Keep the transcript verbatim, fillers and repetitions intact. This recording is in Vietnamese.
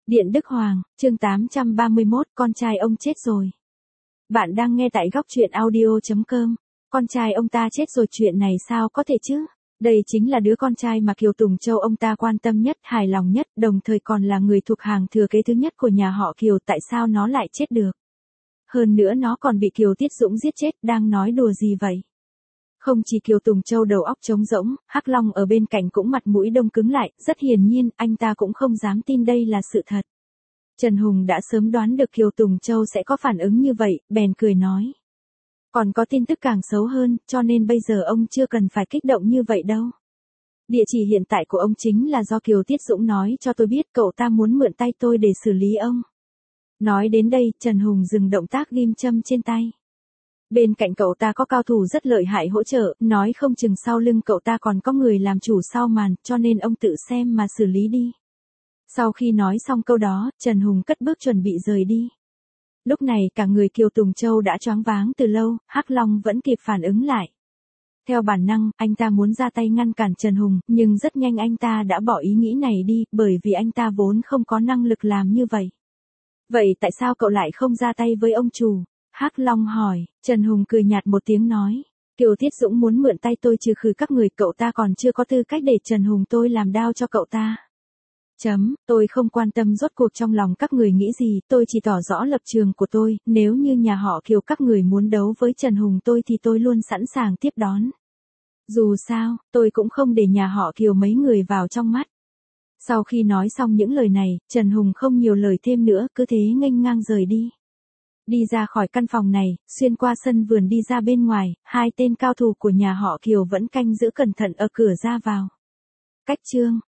Điện Đức Hoàng, chương tám trăm ba mươi mốt, con trai ông chết rồi. Bạn đang nghe tại góc truyện audio chấm com. Con trai ông ta chết rồi, chuyện này sao có thể chứ? Đây chính là đứa con trai mà Kiều Tùng Châu ông ta quan tâm nhất, hài lòng nhất, đồng thời còn là người thuộc hàng thừa kế thứ nhất của nhà họ Kiều, tại sao nó lại chết được? Hơn nữa nó còn bị Kiều Tiết Dũng giết chết, đang nói đùa gì vậy? Không chỉ Kiều Tùng Châu đầu óc trống rỗng, Hắc Long ở bên cạnh cũng mặt mũi đông cứng lại, rất hiển nhiên, anh ta cũng không dám tin đây là sự thật. Trần Hùng đã sớm đoán được Kiều Tùng Châu sẽ có phản ứng như vậy, bèn cười nói. Còn có tin tức càng xấu hơn, cho nên bây giờ ông chưa cần phải kích động như vậy đâu. Địa chỉ hiện tại của ông chính là do Kiều Tiết Dũng nói cho tôi biết, cậu ta muốn mượn tay tôi để xử lý ông. Nói đến đây, Trần Hùng dừng động tác ghim châm trên tay. Bên cạnh cậu ta có cao thủ rất lợi hại hỗ trợ, nói không chừng sau lưng cậu ta còn có người làm chủ sau màn, cho nên ông tự xem mà xử lý đi. Sau khi nói xong câu đó, Trần Hùng cất bước chuẩn bị rời đi. Lúc này cả người Kiều Tùng Châu đã choáng váng từ lâu, Hắc Long vẫn kịp phản ứng lại. Theo bản năng, anh ta muốn ra tay ngăn cản Trần Hùng, nhưng rất nhanh anh ta đã bỏ ý nghĩ này đi, bởi vì anh ta vốn không có năng lực làm như vậy. Vậy tại sao cậu lại không ra tay với ông chủ? Hắc Long hỏi. Trần Hùng cười nhạt một tiếng nói. Kiều Tiết Dũng muốn mượn tay tôi trừ khử các người, cậu ta còn chưa có tư cách để Trần Hùng tôi làm đao cho cậu ta. Chấm, tôi không quan tâm rốt cuộc trong lòng các người nghĩ gì, tôi chỉ tỏ rõ lập trường của tôi, nếu như nhà họ Kiều các người muốn đấu với Trần Hùng tôi thì tôi luôn sẵn sàng tiếp đón. Dù sao, tôi cũng không để nhà họ Kiều mấy người vào trong mắt. Sau khi nói xong những lời này, Trần Hùng không nhiều lời thêm nữa, cứ thế nghênh ngang rời đi. Đi ra khỏi căn phòng này, xuyên qua sân vườn đi ra bên ngoài, hai tên cao thủ của nhà họ Kiều vẫn canh giữ cẩn thận ở cửa ra vào. Cách chương